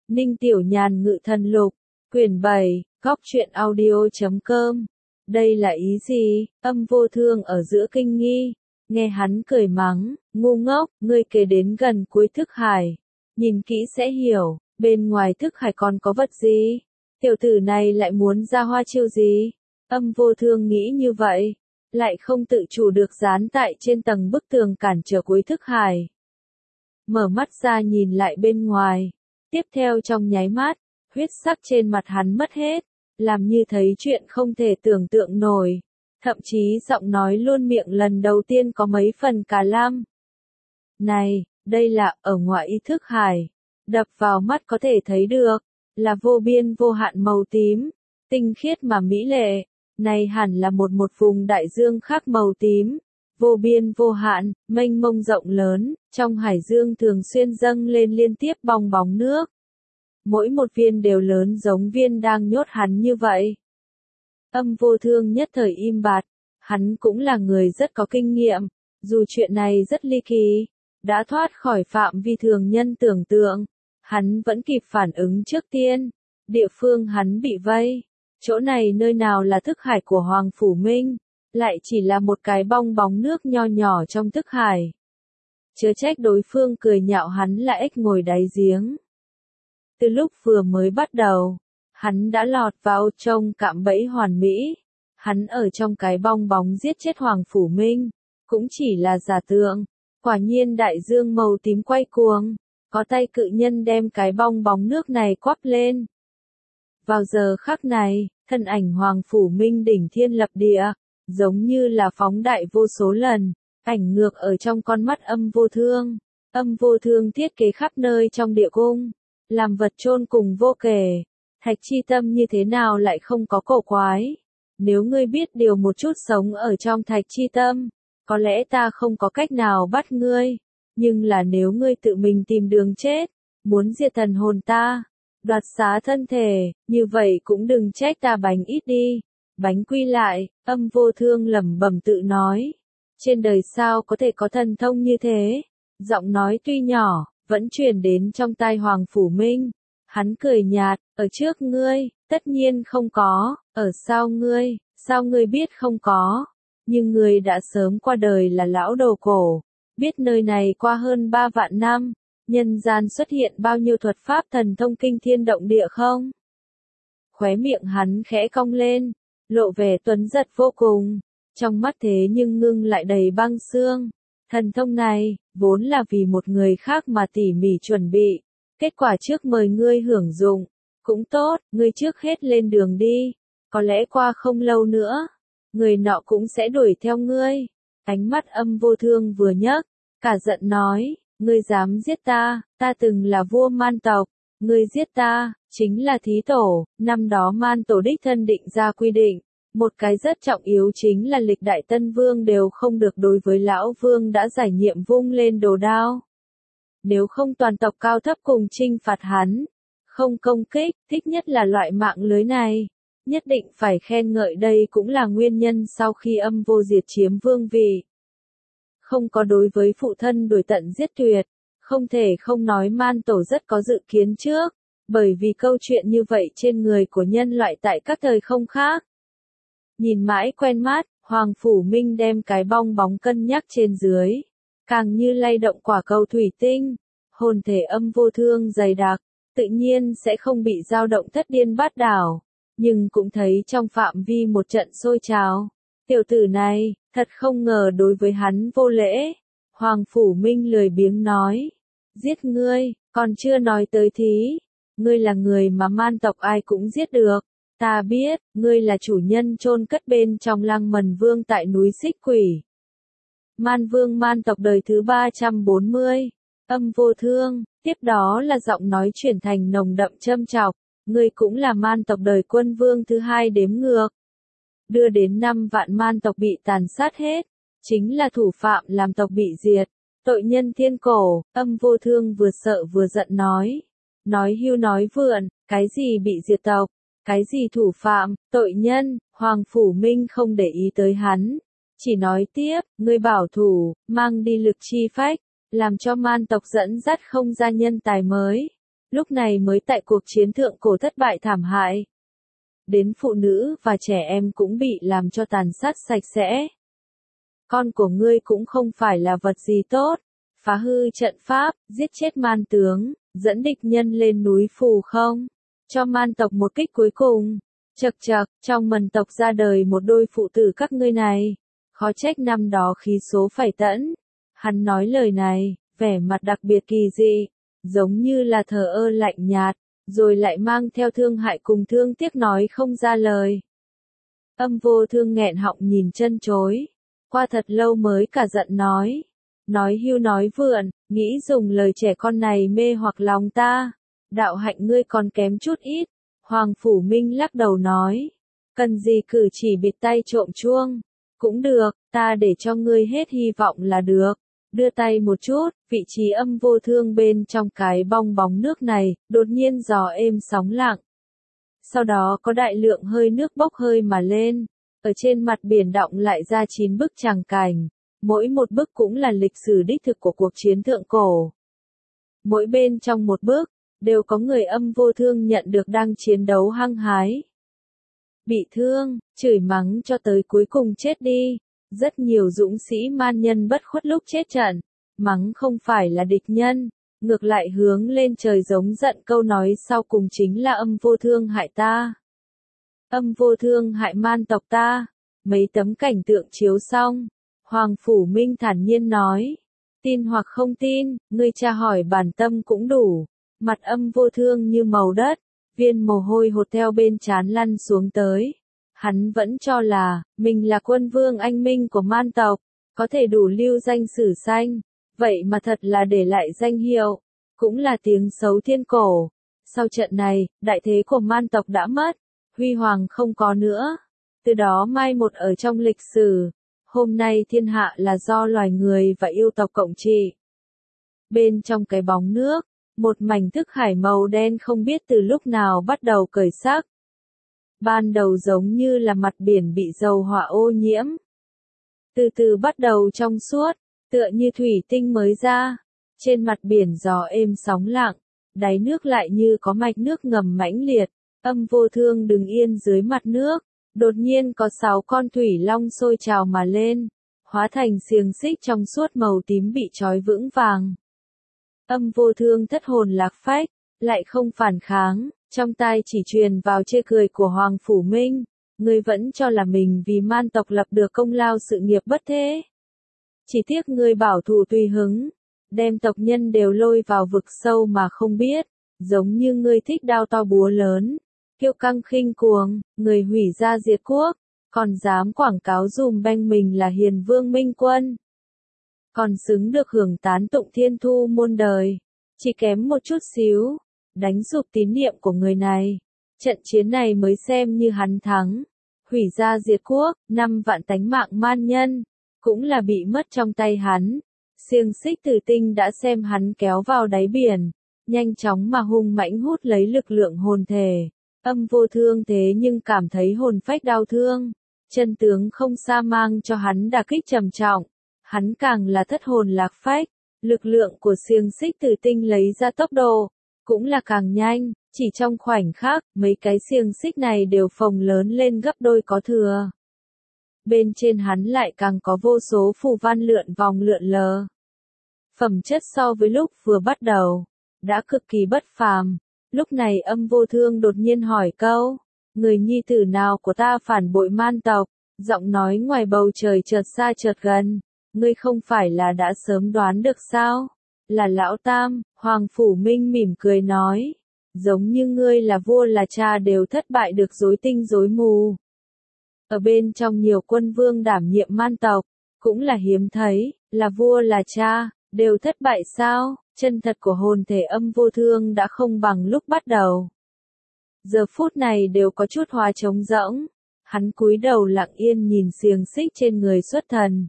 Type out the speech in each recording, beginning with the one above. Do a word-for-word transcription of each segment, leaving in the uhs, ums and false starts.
Ninh Tiểu Nhàn Ngự Thần Lục, quyển bảy, góc truyện audio.com. Đây là ý gì? Âm Vô Thương ở giữa kinh nghi, nghe hắn cười mắng, ngu ngốc, ngươi kể đến gần cuối thức hải, nhìn kỹ sẽ hiểu, bên ngoài thức hải còn có vật gì? Tiểu tử này lại muốn ra hoa chiêu gì? Âm Vô Thương nghĩ như vậy, lại không tự chủ được dán tại trên tầng bức tường cản trở cuối thức hải. Mở mắt ra nhìn lại bên ngoài, tiếp theo trong nháy mắt, huyết sắc trên mặt hắn mất hết, làm như thấy chuyện không thể tưởng tượng nổi, thậm chí giọng nói luôn miệng lần đầu tiên có mấy phần cà lam. Này, đây là ở ngoài ý thức hải, đập vào mắt có thể thấy được, là vô biên vô hạn màu tím, tinh khiết mà mỹ lệ, này hẳn là một một vùng đại dương khác màu tím, vô biên vô hạn, mênh mông rộng lớn, trong hải dương thường xuyên dâng lên liên tiếp bong bóng nước. Mỗi một viên đều lớn giống viên đang nhốt hắn như vậy. Âm Vô Thương nhất thời im bặt, hắn cũng là người rất có kinh nghiệm, dù chuyện này rất ly kỳ, đã thoát khỏi phạm vi thường nhân tưởng tượng, hắn vẫn kịp phản ứng trước tiên. Địa phương hắn bị vây, chỗ này nơi nào là thức hải của Hoàng Phủ Minh, lại chỉ là một cái bong bóng nước nho nhỏ trong thức hải. Chớ trách đối phương cười nhạo hắn là ếch ngồi đáy giếng. Từ lúc vừa mới bắt đầu, hắn đã lọt vào trong cạm bẫy hoàn mỹ. Hắn ở trong cái bong bóng giết chết Hoàng Phủ Minh, cũng chỉ là giả tượng. Quả nhiên đại dương màu tím quay cuồng, có tay cự nhân đem cái bong bóng nước này quắp lên. Vào giờ khắc này, thân ảnh Hoàng Phủ Minh đỉnh thiên lập địa, giống như là phóng đại vô số lần, ảnh ngược ở trong con mắt Âm Vô Thương. Âm Vô Thương thiết kế khắp nơi trong địa cung, làm vật chôn cùng vô kể. Thạch Chi Tâm như thế nào lại không có cổ quái? Nếu ngươi biết điều một chút sống ở trong Thạch Chi Tâm, có lẽ ta không có cách nào bắt ngươi. Nhưng là nếu ngươi tự mình tìm đường chết, muốn diệt thần hồn ta, đoạt xá thân thể, như vậy cũng đừng trách ta bánh ít đi. Bánh quy lại, Âm Vô Thương lẩm bẩm tự nói. Trên đời sao có thể có thần thông như thế? Giọng nói tuy nhỏ, vẫn truyền đến trong tai Hoàng Phủ Minh. Hắn cười nhạt, ở trước ngươi, tất nhiên không có, ở sau ngươi, sao ngươi biết không có? Nhưng ngươi đã sớm qua đời là lão đầu cổ, biết nơi này qua hơn ba vạn năm, nhân gian xuất hiện bao nhiêu thuật pháp thần thông kinh thiên động địa không? Khóe miệng hắn khẽ cong lên, lộ vẻ tuấn giật vô cùng, trong mắt thế nhưng ngưng lại đầy băng xương. Thần thông này, vốn là vì một người khác mà tỉ mỉ chuẩn bị, kết quả trước mời ngươi hưởng dụng, cũng tốt, ngươi trước hết lên đường đi, có lẽ qua không lâu nữa, người nọ cũng sẽ đuổi theo ngươi. Ánh mắt Âm Vô Thương vừa nhấc, cả giận nói, ngươi dám giết ta, ta từng là vua Man tộc, ngươi giết ta, chính là thí tổ, năm đó Man tổ đích thân định ra quy định, một cái rất trọng yếu chính là lịch đại tân vương đều không được đối với lão vương đã giải nhiệm vung lên đồ đao. Nếu không toàn tộc cao thấp cùng trinh phạt hắn, không công kích, thích nhất là loại mạng lưới này. Nhất định phải khen ngợi đây cũng là nguyên nhân sau khi Âm Vô Diệt chiếm vương vị. Không có đối với phụ thân đuổi tận giết tuyệt, không thể không nói Man tổ rất có dự kiến trước, bởi vì câu chuyện như vậy trên người của nhân loại tại các thời không khác. Nhìn mãi quen mắt, Hoàng Phủ Minh đem cái bong bóng cân nhắc trên dưới, càng như lay động quả cầu thủy tinh, hồn thể Âm Vô Thương dày đặc, tự nhiên sẽ không bị dao động thất điên bát đảo, nhưng cũng thấy trong phạm vi một trận sôi trào. Tiểu tử này, thật không ngờ đối với hắn vô lễ. Hoàng Phủ Minh lười biếng nói, giết ngươi, còn chưa nói tới thí, ngươi là người mà Man tộc ai cũng giết được. Ta biết, ngươi là chủ nhân chôn cất bên trong Lăng Mần Vương tại núi Xích Quỷ. Man Vương Man tộc đời thứ ba trăm bốn mươi. Âm Vô Thương, tiếp đó là giọng nói chuyển thành nồng đậm châm chọc, ngươi cũng là Man tộc đời Quân Vương thứ hai đếm ngược. Đưa đến năm vạn Man tộc bị tàn sát hết, chính là thủ phạm làm tộc bị diệt, tội nhân thiên cổ. Âm Vô Thương vừa sợ vừa giận nói. Nói hưu nói vượn, cái gì bị diệt tộc? Cái gì thủ phạm, tội nhân? Hoàng Phủ Minh không để ý tới hắn, chỉ nói tiếp, ngươi bảo thủ, mang đi lực chi phách, làm cho Man tộc dẫn dắt không ra nhân tài mới. lúc này mới tại cuộc chiến thượng cổ thất bại thảm hại. Đến phụ nữ và trẻ em cũng bị làm cho tàn sát sạch sẽ. Con của ngươi cũng không phải là vật gì tốt, phá hư trận pháp, giết chết man tướng, dẫn địch nhân lên núi phù không, cho man tộc một kích cuối cùng. Chậc chậc, trong mần tộc ra đời một đôi phụ tử các ngươi này, khó trách năm đó khí số phải tẫn. Hắn nói lời này, vẻ mặt đặc biệt kỳ dị, giống như là thờ ơ lạnh nhạt, rồi lại mang theo thương hại cùng thương tiếc nói không ra lời. Âm Vô Thương nghẹn họng nhìn chân chối, qua thật lâu mới cả giận nói, nói hưu nói vượn, nghĩ dùng lời trẻ con này mê hoặc lòng ta, đạo hạnh ngươi còn kém chút ít. Hoàng Phủ Minh lắc đầu nói, cần gì cử chỉ bịt tay trộm chuông, cũng được, ta để cho ngươi hết hy vọng là được. Đưa tay một chút, vị trí Âm Vô Thương bên trong cái bong bóng nước này, đột nhiên gió êm sóng lặng. Sau đó có đại lượng hơi nước bốc hơi mà lên, ở trên mặt biển đọng lại ra chín bức tràng cảnh, mỗi một bức cũng là lịch sử đích thực của cuộc chiến thượng cổ. Mỗi bên trong một bức, đều có người Âm Vô Thương nhận được đang chiến đấu hăng hái. Bị thương, chửi mắng cho tới cuối cùng chết đi. Rất nhiều dũng sĩ man nhân bất khuất lúc chết trận, mắng không phải là địch nhân, ngược lại hướng lên trời giống giận câu nói sau cùng chính là Âm Vô Thương hại ta. Âm Vô Thương hại man tộc ta. Mấy tấm cảnh tượng chiếu xong, Hoàng Phủ Minh thản nhiên nói, tin hoặc không tin, ngươi tra hỏi bản tâm cũng đủ. Mặt Âm Vô Thương như màu đất, viên mồ hôi hột theo bên trán lăn xuống tới. Hắn vẫn cho là, mình là quân vương anh minh của man tộc, có thể đủ lưu danh sử sanh, vậy mà thật là để lại danh hiệu, cũng là tiếng xấu thiên cổ. Sau trận này, đại thế của man tộc đã mất, huy hoàng không có nữa, từ đó mai một ở trong lịch sử. Hôm nay thiên hạ là do loài người và yêu tộc cộng trị. Bên trong cái bóng nước, một mảnh thức hải màu đen không biết từ lúc nào bắt đầu cởi sắc. Ban đầu giống như là mặt biển bị dầu hỏa ô nhiễm. Từ từ bắt đầu trong suốt, tựa như thủy tinh mới ra. Trên mặt biển gió êm sóng lặng, đáy nước lại như có mạch nước ngầm mãnh liệt. Âm Vô Thương đứng yên dưới mặt nước, đột nhiên có sáu con thủy long sôi trào mà lên, hóa thành xiềng xích trong suốt màu tím bị trói vững vàng. Âm Vô Thương thất hồn lạc phách, lại không phản kháng, trong tai chỉ truyền vào chê cười của Hoàng Phủ Minh, ngươi vẫn cho là mình vì man tộc lập được công lao sự nghiệp bất thế. Chỉ tiếc ngươi bảo thủ tùy hứng, đem tộc nhân đều lôi vào vực sâu mà không biết, giống như ngươi thích đao to búa lớn, kiêu căng khinh cuồng, người hủy gia diệt quốc, còn dám quảng cáo dùm beng mình là hiền vương minh quân. Còn xứng được hưởng tán tụng thiên thu muôn đời, chỉ kém một chút xíu, đánh sụp tín niệm của người này. Trận chiến này mới xem như hắn thắng, hủy gia diệt quốc, năm vạn tánh mạng man nhân, cũng là bị mất trong tay hắn. Xiềng xích tử tinh đã xem hắn kéo vào đáy biển, nhanh chóng mà hung mãnh hút lấy lực lượng hồn thể. Âm Vô Thương thế nhưng cảm thấy hồn phách đau thương, chân tướng không xa mang cho hắn đả kích trầm trọng, hắn càng là thất hồn lạc phách, lực lượng của xiềng xích tử tinh lấy ra tốc độ, cũng là càng nhanh, chỉ trong khoảnh khắc, mấy cái xiềng xích này đều phồng lớn lên gấp đôi có thừa. Bên trên hắn lại càng có vô số phù văn lượn vòng lượn lờ. Phẩm chất so với lúc vừa bắt đầu, đã cực kỳ bất phàm. Lúc này Âm Vô Thương đột nhiên hỏi câu, người nhi tử nào của ta phản bội man tộc, giọng nói ngoài bầu trời chợt xa chợt gần, ngươi không phải là đã sớm đoán được sao? Là Lão Tam. Hoàng Phủ Minh mỉm cười nói, giống như ngươi là vua là cha đều thất bại được rối tinh rối mù. Ở bên trong nhiều quân vương đảm nhiệm man tộc, cũng là hiếm thấy, là vua là cha, đều thất bại sao? Chân thật của hồn thể Âm Vô Thương đã không bằng lúc bắt đầu. Giờ phút này đều có chút hóa trống rỗng, hắn cúi đầu lặng yên nhìn xiềng xích trên người xuất thần.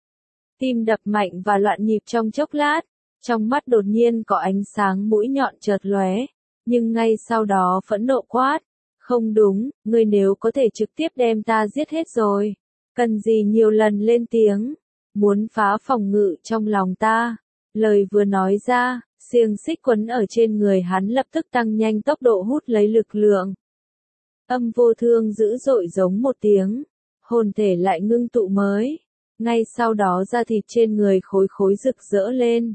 Tim đập mạnh và loạn nhịp trong chốc lát, trong mắt đột nhiên có ánh sáng mũi nhọn chợt lóe, nhưng ngay sau đó phẫn nộ quát, không đúng, ngươi nếu có thể trực tiếp đem ta giết hết rồi, cần gì nhiều lần lên tiếng, muốn phá phòng ngự trong lòng ta. Lời vừa nói ra, Xiềng xích quấn ở trên người hắn lập tức tăng nhanh tốc độ hút lấy lực lượng. Âm vô thương dữ dội giống một tiếng, hồn thể lại ngưng tụ mới. Ngay sau đó da thịt trên người khối khối rực rỡ lên.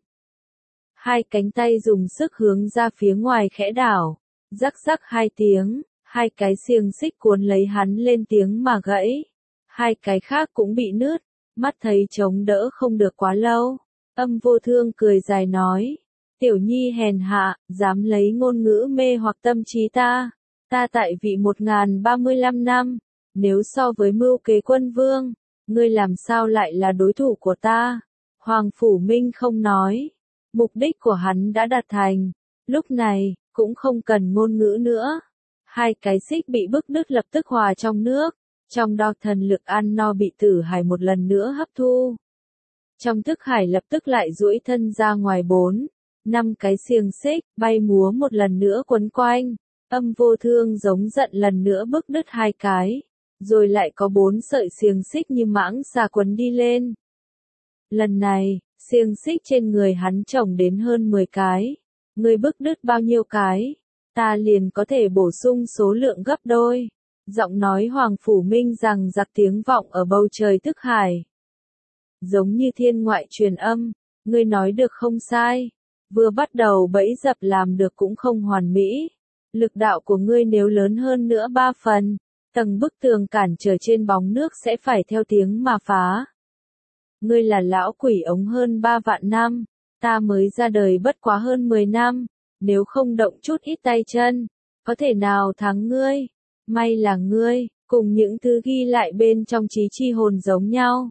Hai cánh tay dùng sức hướng ra phía ngoài khẽ đảo, rắc rắc hai tiếng, hai cái xiềng xích cuốn lấy hắn lên tiếng mà gãy. Hai cái khác cũng bị nứt, mắt thấy chống đỡ không được quá lâu. Âm vô thương cười dài nói, tiểu nhi hèn hạ, dám lấy ngôn ngữ mê hoặc tâm trí ta. Ta tại vị một nghìn ba mươi lăm năm, nếu so với mưu kế quân vương, ngươi làm sao lại là đối thủ của ta? Hoàng Phủ Minh không nói. Mục đích của hắn đã đạt thành. Lúc này, cũng không cần ngôn ngữ nữa. Hai cái xích bị bức đứt lập tức hòa trong nước. Trong đó thần lực ăn no bị tử hải một lần nữa hấp thu. Trong thức hải lập tức lại duỗi thân ra ngoài bốn, năm cái xiềng xích, bay múa một lần nữa quấn quanh. Âm vô thương giống giận lần nữa bức đứt hai cái. Rồi lại có bốn sợi xiềng xích như mãng xà quấn đi lên. Lần này, xiềng xích trên người hắn chồng đến hơn mười cái. Ngươi bức đứt bao nhiêu cái, ta liền có thể bổ sung số lượng gấp đôi. Giọng nói Hoàng Phủ Minh rằng giặc tiếng vọng ở bầu trời thức hải. Giống như thiên ngoại truyền âm, ngươi nói được không sai. Vừa bắt đầu bẫy dập làm được cũng không hoàn mỹ. Lực đạo của ngươi nếu lớn hơn nữa ba phần, tầng bức tường cản trở trên bóng nước sẽ phải theo tiếng mà phá. Ngươi là lão quỷ ống hơn ba vạn năm, ta mới ra đời bất quá hơn mười năm, nếu không động chút ít tay chân, có thể nào thắng ngươi? May là ngươi, cùng những thứ ghi lại bên trong trí chi hồn giống nhau.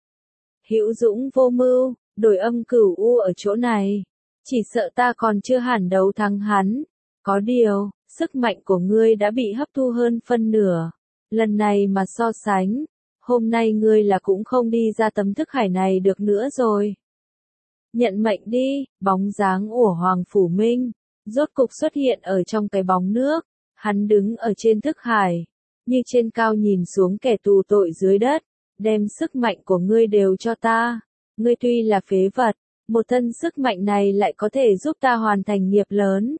Hữu dũng vô mưu, đổi âm cửu u ở chỗ này, chỉ sợ ta còn chưa hẳn đấu thắng hắn. Có điều, sức mạnh của ngươi đã bị hấp thu hơn phân nửa. Lần này mà so sánh, hôm nay ngươi là cũng không đi ra tấm thức hải này được nữa rồi. Nhận mệnh đi, bóng dáng của Hoàng Phủ Minh, rốt cục xuất hiện ở trong cái bóng nước. Hắn đứng ở trên thức hải, như trên cao nhìn xuống kẻ tù tội dưới đất, đem sức mạnh của ngươi đều cho ta. Ngươi tuy là phế vật, một thân sức mạnh này lại có thể giúp ta hoàn thành nghiệp lớn.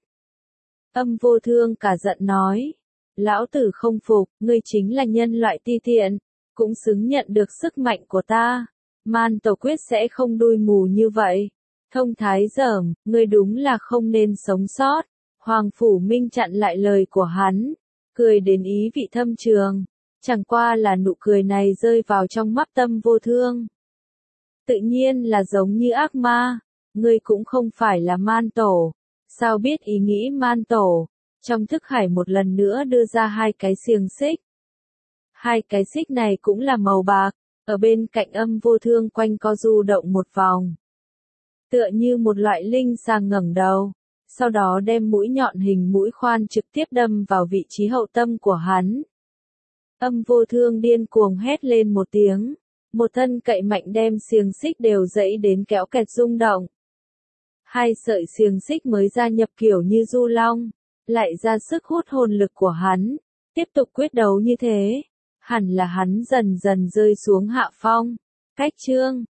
Âm vô thương cả giận nói, lão tử không phục, ngươi chính là nhân loại ti tiện, cũng xứng nhận được sức mạnh của ta. Man tổ quyết sẽ không đuôi mù như vậy. Thông thái dởm, ngươi đúng là không nên sống sót. Hoàng Phủ Minh chặn lại lời của hắn, cười đến ý vị thâm trường. Chẳng qua là nụ cười này rơi vào trong mắt tâm vô thương. Tự nhiên là giống như ác ma, ngươi cũng không phải là man tổ. Sao biết ý nghĩ man tổ? Trong thức hải một lần nữa đưa ra hai cái xiềng xích. Hai cái xích này cũng là màu bạc, ở bên cạnh âm vô thương quanh co du động một vòng. Tựa như một loại linh xà ngẩng đầu, sau đó đem mũi nhọn hình mũi khoan trực tiếp đâm vào vị trí hậu tâm của hắn. Âm vô thương điên cuồng hét lên một tiếng, một thân cậy mạnh đem xiềng xích đều dẫy đến kéo kẹt rung động. Hai sợi xiềng xích mới gia nhập kiểu như du long, lại ra sức hút hồn lực của hắn, tiếp tục quyết đấu như thế, hẳn là hắn dần dần rơi xuống hạ phong. Cách chương